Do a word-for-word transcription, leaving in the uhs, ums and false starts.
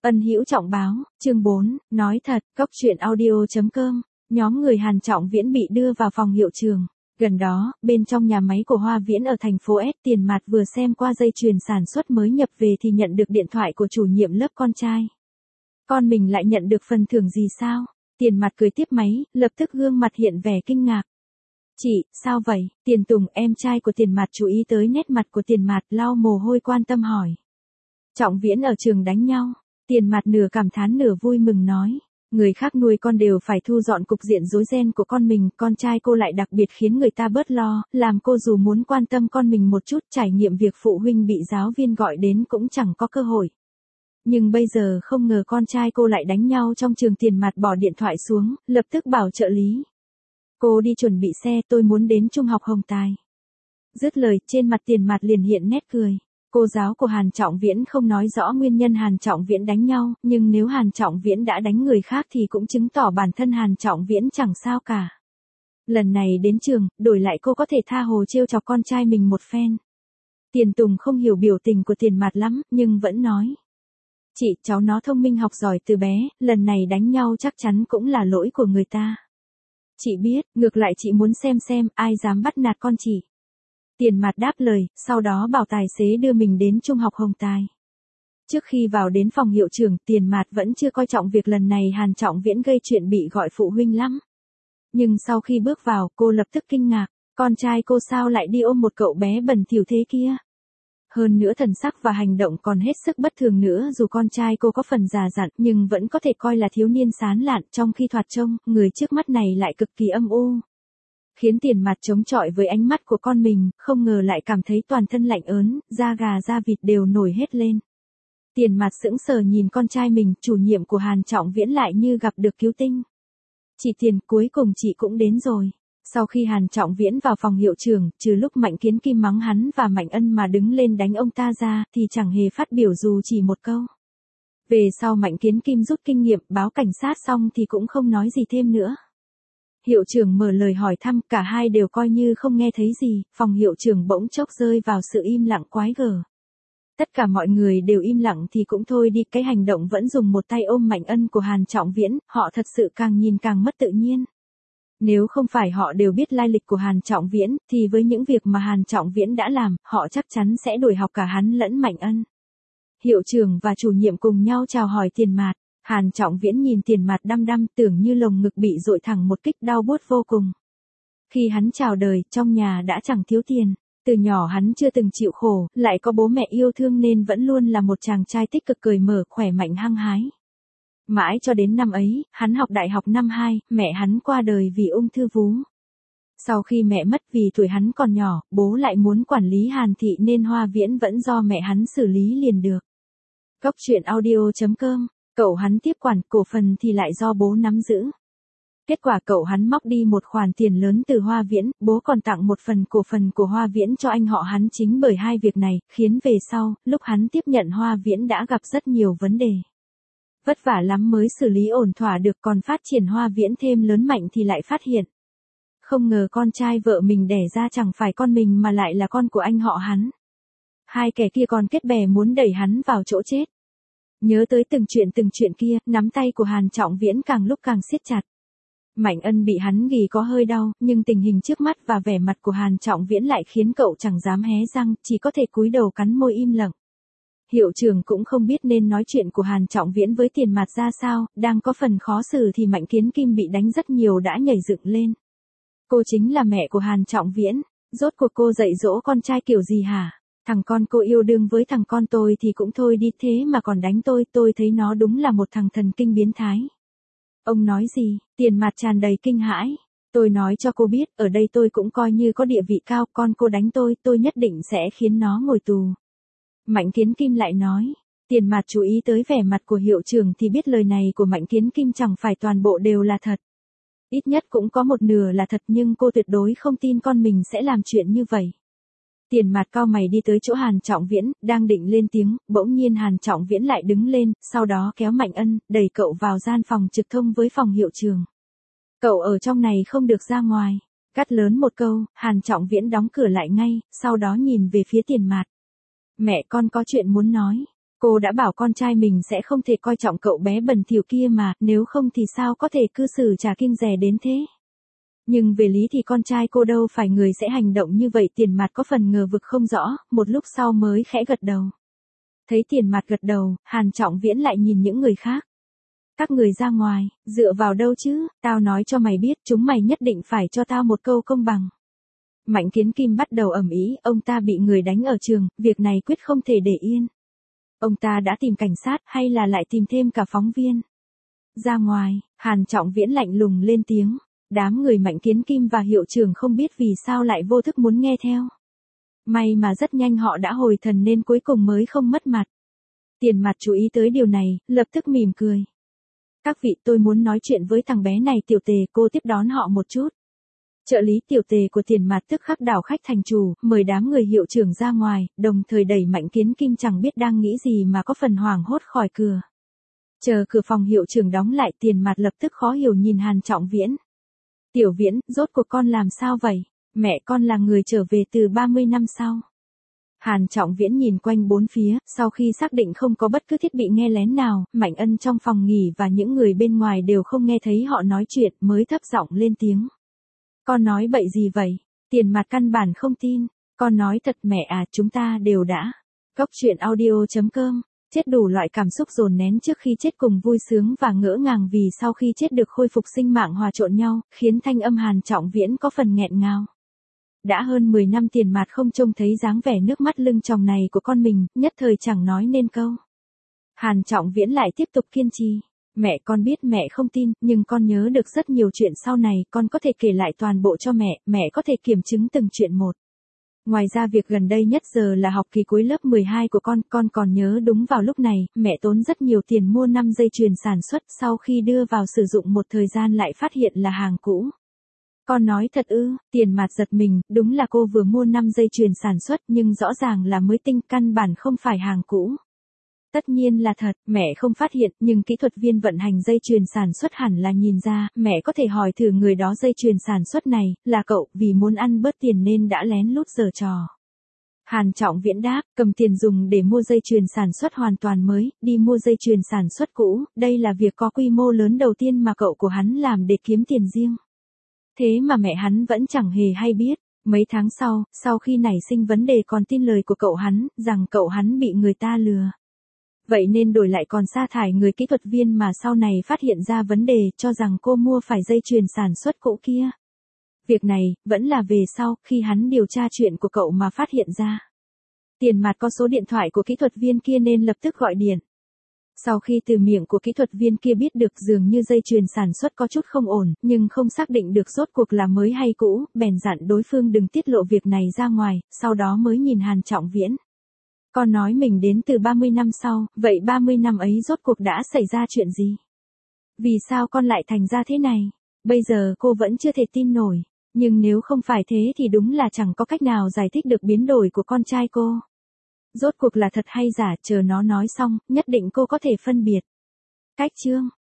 Ân Hữu Trọng báo, chương bốn, nói thật, cốc truyện audio chấm com, nhóm người Hàn Trọng Viễn bị đưa vào phòng hiệu trường. Gần đó, bên trong nhà máy của Hoa Viễn ở thành phố S, Tiền Mạt vừa xem qua dây chuyền sản xuất mới nhập về thì nhận được điện thoại của chủ nhiệm lớp con trai. Con mình lại nhận được phần thưởng gì sao? Tiền Mạt cười tiếp máy, lập tức gương mặt hiện vẻ kinh ngạc. Chị, sao vậy? Tiền Tùng, em trai của Tiền Mạt chú ý tới nét mặt của Tiền Mạt, lau mồ hôi quan tâm hỏi. Trọng Viễn ở trường đánh nhau. Tiền Mạt nửa cảm thán nửa vui mừng nói. Người khác nuôi con đều phải thu dọn cục diện rối ren của con mình, con trai cô lại đặc biệt khiến người ta bớt lo, làm cô dù muốn quan tâm con mình một chút, trải nghiệm việc phụ huynh bị giáo viên gọi đến cũng chẳng có cơ hội. Nhưng bây giờ không ngờ con trai cô lại đánh nhau trong trường. Tiền Mạt bỏ điện thoại xuống, lập tức bảo trợ lý. Cô đi chuẩn bị xe, tôi muốn đến trung học Hồng Tài. Dứt lời, trên mặt Tiền Mạt liền hiện nét cười. Cô giáo của Hàn Trọng Viễn không nói rõ nguyên nhân Hàn Trọng Viễn đánh nhau, nhưng nếu Hàn Trọng Viễn đã đánh người khác thì cũng chứng tỏ bản thân Hàn Trọng Viễn chẳng sao cả. Lần này đến trường, đổi lại cô có thể tha hồ trêu chọc con trai mình một phen. Tiền Tùng không hiểu biểu tình của Tiền Mạt lắm, nhưng vẫn nói. Chị, cháu nó thông minh học giỏi từ bé, lần này đánh nhau chắc chắn cũng là lỗi của người ta. Chị biết, ngược lại chị muốn xem xem ai dám bắt nạt con chị. Tiền Mạt đáp lời, sau đó bảo tài xế đưa mình đến trung học Hồng Tài. Trước khi vào đến phòng hiệu trưởng, Tiền Mạt vẫn chưa coi trọng việc lần này Hàn Trọng Viễn gây chuyện bị gọi phụ huynh lắm. Nhưng sau khi bước vào, cô lập tức kinh ngạc, con trai cô sao lại đi ôm một cậu bé bẩn thỉu thế kia. Hơn nữa thần sắc và hành động còn hết sức bất thường nữa, dù con trai cô có phần già dặn nhưng vẫn có thể coi là thiếu niên sán lạn, trong khi thoạt trông, người trước mắt này lại cực kỳ âm u. Khiến Tiền Mạt chống chọi với ánh mắt của con mình, không ngờ lại cảm thấy toàn thân lạnh ớn, da gà da vịt đều nổi hết lên. Tiền Mạt sững sờ nhìn con trai mình, chủ nhiệm của Hàn Trọng Viễn lại như gặp được cứu tinh. Chị Tiền, cuối cùng chị cũng đến rồi. Sau khi Hàn Trọng Viễn vào phòng hiệu trưởng, trừ lúc Mạnh Kiến Kim mắng hắn và Mạnh Ân mà đứng lên đánh ông ta ra, thì chẳng hề phát biểu dù chỉ một câu. Về sau Mạnh Kiến Kim rút kinh nghiệm, báo cảnh sát xong thì cũng không nói gì thêm nữa. Hiệu trưởng mở lời hỏi thăm, cả hai đều coi như không nghe thấy gì, phòng hiệu trưởng bỗng chốc rơi vào sự im lặng quái gở. Tất cả mọi người đều im lặng thì cũng thôi đi, cái hành động vẫn dùng một tay ôm Mạnh Ân của Hàn Trọng Viễn, họ thật sự càng nhìn càng mất tự nhiên. Nếu không phải họ đều biết lai lịch của Hàn Trọng Viễn, thì với những việc mà Hàn Trọng Viễn đã làm, họ chắc chắn sẽ đuổi học cả hắn lẫn Mạnh Ân. Hiệu trưởng và chủ nhiệm cùng nhau chào hỏi Tiền Mạt. Hàn Trọng Viễn nhìn Tiền Mạt đăm đăm, tưởng như lồng ngực bị dội thẳng một kích, đau buốt vô cùng. Khi hắn chào đời, trong nhà đã chẳng thiếu tiền. Từ nhỏ hắn chưa từng chịu khổ, lại có bố mẹ yêu thương nên vẫn luôn là một chàng trai tích cực, cởi mở, khỏe mạnh hăng hái. Mãi cho đến năm ấy, hắn học đại học năm hai, mẹ hắn qua đời vì ung thư vú. Sau khi mẹ mất vì tuổi hắn còn nhỏ, bố lại muốn quản lý Hàn thị nên Hoa Viễn vẫn do mẹ hắn xử lý liền được. Cốc truyện audio chấm com, cậu hắn tiếp quản, cổ phần thì lại do bố nắm giữ. Kết quả cậu hắn móc đi một khoản tiền lớn từ Hoa Viễn, bố còn tặng một phần cổ phần của Hoa Viễn cho anh họ hắn. Chính bởi hai việc này, khiến về sau, lúc hắn tiếp nhận Hoa Viễn đã gặp rất nhiều vấn đề. Vất vả lắm mới xử lý ổn thỏa được, còn phát triển Hoa Viễn thêm lớn mạnh thì lại phát hiện. Không ngờ con trai vợ mình đẻ ra chẳng phải con mình mà lại là con của anh họ hắn. Hai kẻ kia còn kết bè muốn đẩy hắn vào chỗ chết. Nhớ tới từng chuyện từng chuyện kia, nắm tay của Hàn Trọng Viễn càng lúc càng siết chặt. Mạnh Ân bị hắn ghì có hơi đau, nhưng tình hình trước mắt và vẻ mặt của Hàn Trọng Viễn lại khiến cậu chẳng dám hé răng, chỉ có thể cúi đầu cắn môi im lặng. Hiệu trưởng cũng không biết nên nói chuyện của Hàn Trọng Viễn với Tiền Mạt ra sao, đang có phần khó xử thì Mạnh Kiến Kim bị đánh rất nhiều đã nhảy dựng lên. Cô chính là mẹ của Hàn Trọng Viễn, rốt cuộc cô dạy dỗ con trai kiểu gì hả? Thằng con cô yêu đương với thằng con tôi thì cũng thôi đi, thế mà còn đánh tôi, tôi thấy nó đúng là một thằng thần kinh biến thái. Ông nói gì? Tiền Mạt tràn đầy kinh hãi. Tôi nói cho cô biết, ở đây tôi cũng coi như có địa vị cao, con cô đánh tôi, tôi nhất định sẽ khiến nó ngồi tù. Mạnh Kiến Kim lại nói. Tiền Mạt chú ý tới vẻ mặt của hiệu trưởng thì biết lời này của Mạnh Kiến Kim chẳng phải toàn bộ đều là thật. Ít nhất cũng có một nửa là thật, nhưng cô tuyệt đối không tin con mình sẽ làm chuyện như vậy. Tiền Mạt cau mày đi tới chỗ Hàn Trọng Viễn, đang định lên tiếng, bỗng nhiên Hàn Trọng Viễn lại đứng lên, sau đó kéo Mạnh Ân, đẩy cậu vào gian phòng trực thông với phòng hiệu trường. Cậu ở trong này không được ra ngoài. Cắt lớn một câu, Hàn Trọng Viễn đóng cửa lại ngay, sau đó nhìn về phía Tiền Mạt. Mẹ con có chuyện muốn nói. Cô Cô đã bảo con trai mình sẽ không thể coi trọng cậu bé bẩn thỉu kia mà, nếu không thì sao có thể cư xử trả kiêng dè đến thế. Nhưng về lý thì con trai cô đâu phải người sẽ hành động như vậy. Tiền Mặt có phần ngờ vực không rõ, một lúc sau mới khẽ gật đầu. Thấy Tiền Mặt gật đầu, Hàn Trọng Viễn lại nhìn những người khác. Các người ra ngoài, dựa vào đâu chứ, tao nói cho mày biết, chúng mày nhất định phải cho tao một câu công bằng. Mạnh Kiến Kim bắt đầu ầm ĩ, ông ta bị người đánh ở trường, việc này quyết không thể để yên. Ông ta đã tìm cảnh sát hay là lại tìm thêm cả phóng viên? Ra ngoài, Hàn Trọng Viễn lạnh lùng lên tiếng. Đám người Mạnh Kiến Kim và hiệu trưởng không biết vì sao lại vô thức muốn nghe theo. May mà rất nhanh họ đã hồi thần nên cuối cùng mới không mất mặt. Tiền Mặt chú ý tới điều này, lập tức mỉm cười. Các vị, tôi muốn nói chuyện với thằng bé này. Tiểu Tề, cô tiếp đón họ một chút. Trợ lý Tiểu Tề của Tiền Mặt tức khắc đảo khách thành chủ, mời đám người hiệu trưởng ra ngoài, đồng thời đẩy Mạnh Kiến Kim chẳng biết đang nghĩ gì mà có phần hoảng hốt khỏi cửa. Chờ cửa phòng hiệu trưởng đóng lại, Tiền Mặt lập tức khó hiểu nhìn Hàn Trọng Viễn. Tiểu Viễn, rốt cuộc con làm sao vậy? Mẹ con là người trở về từ ba mươi năm sau. Hàn Trọng Viễn nhìn quanh bốn phía, sau khi xác định không có bất cứ thiết bị nghe lén nào, Mạnh Ân trong phòng nghỉ và những người bên ngoài đều không nghe thấy họ nói chuyện, mới thấp giọng lên tiếng. Con nói bậy gì vậy? Tiền Mặt căn bản không tin. Con nói thật mẹ à, chúng ta đều đã. Cốc truyện audio chấm com. Chết đủ loại cảm xúc dồn nén trước khi chết cùng vui sướng và ngỡ ngàng vì sau khi chết được khôi phục sinh mạng hòa trộn nhau, khiến thanh âm Hàn Trọng Viễn có phần nghẹn ngào. Đã hơn mười năm Tiền Mặt không trông thấy dáng vẻ nước mắt lưng tròng này của con mình, nhất thời chẳng nói nên câu. Hàn Trọng Viễn lại tiếp tục kiên trì. Mẹ con biết mẹ không tin, nhưng con nhớ được rất nhiều chuyện sau này, con có thể kể lại toàn bộ cho mẹ, mẹ có thể kiểm chứng từng chuyện một. Ngoài ra việc gần đây nhất giờ là học kỳ cuối lớp mười hai của con, con còn nhớ đúng vào lúc này, mẹ tốn rất nhiều tiền mua năm dây chuyền sản xuất, sau khi đưa vào sử dụng một thời gian lại phát hiện là hàng cũ. Con nói thật ư? Tiền Mặt giật mình, đúng là cô vừa mua năm dây chuyền sản xuất nhưng rõ ràng là mới tinh, căn bản không phải hàng cũ. Tất nhiên là thật, mẹ không phát hiện, nhưng kỹ thuật viên vận hành dây chuyền sản xuất hẳn là nhìn ra, mẹ có thể hỏi thử người đó dây chuyền sản xuất này, là cậu, vì muốn ăn bớt tiền nên đã lén lút giở trò. Hàn Trọng Viễn đáp, cầm tiền dùng để mua dây chuyền sản xuất hoàn toàn mới, đi mua dây chuyền sản xuất cũ, đây là việc có quy mô lớn đầu tiên mà cậu của hắn làm để kiếm tiền riêng. Thế mà mẹ hắn vẫn chẳng hề hay biết. Mấy tháng sau, sau khi nảy sinh vấn đề còn tin lời của cậu hắn, rằng cậu hắn bị người ta lừa. Vậy nên đổi lại còn sa thải người kỹ thuật viên mà sau này phát hiện ra vấn đề, cho rằng cô mua phải dây chuyền sản xuất cũ kia. Việc này, vẫn là về sau, khi hắn điều tra chuyện của cậu mà phát hiện ra. Tiền Mặt có số điện thoại của kỹ thuật viên kia nên lập tức gọi điện. Sau khi từ miệng của kỹ thuật viên kia biết được dường như dây chuyền sản xuất có chút không ổn, nhưng không xác định được rốt cuộc là mới hay cũ, bèn dặn đối phương đừng tiết lộ việc này ra ngoài, sau đó mới nhìn Hàn Trọng Viễn. Con nói mình đến từ ba mươi năm sau, vậy ba mươi năm ấy rốt cuộc đã xảy ra chuyện gì? Vì sao con lại thành ra thế này? Bây giờ cô vẫn chưa thể tin nổi, nhưng nếu không phải thế thì đúng là chẳng có cách nào giải thích được biến đổi của con trai cô. Rốt cuộc là thật hay giả, chờ nó nói xong, nhất định cô có thể phân biệt. Cách chương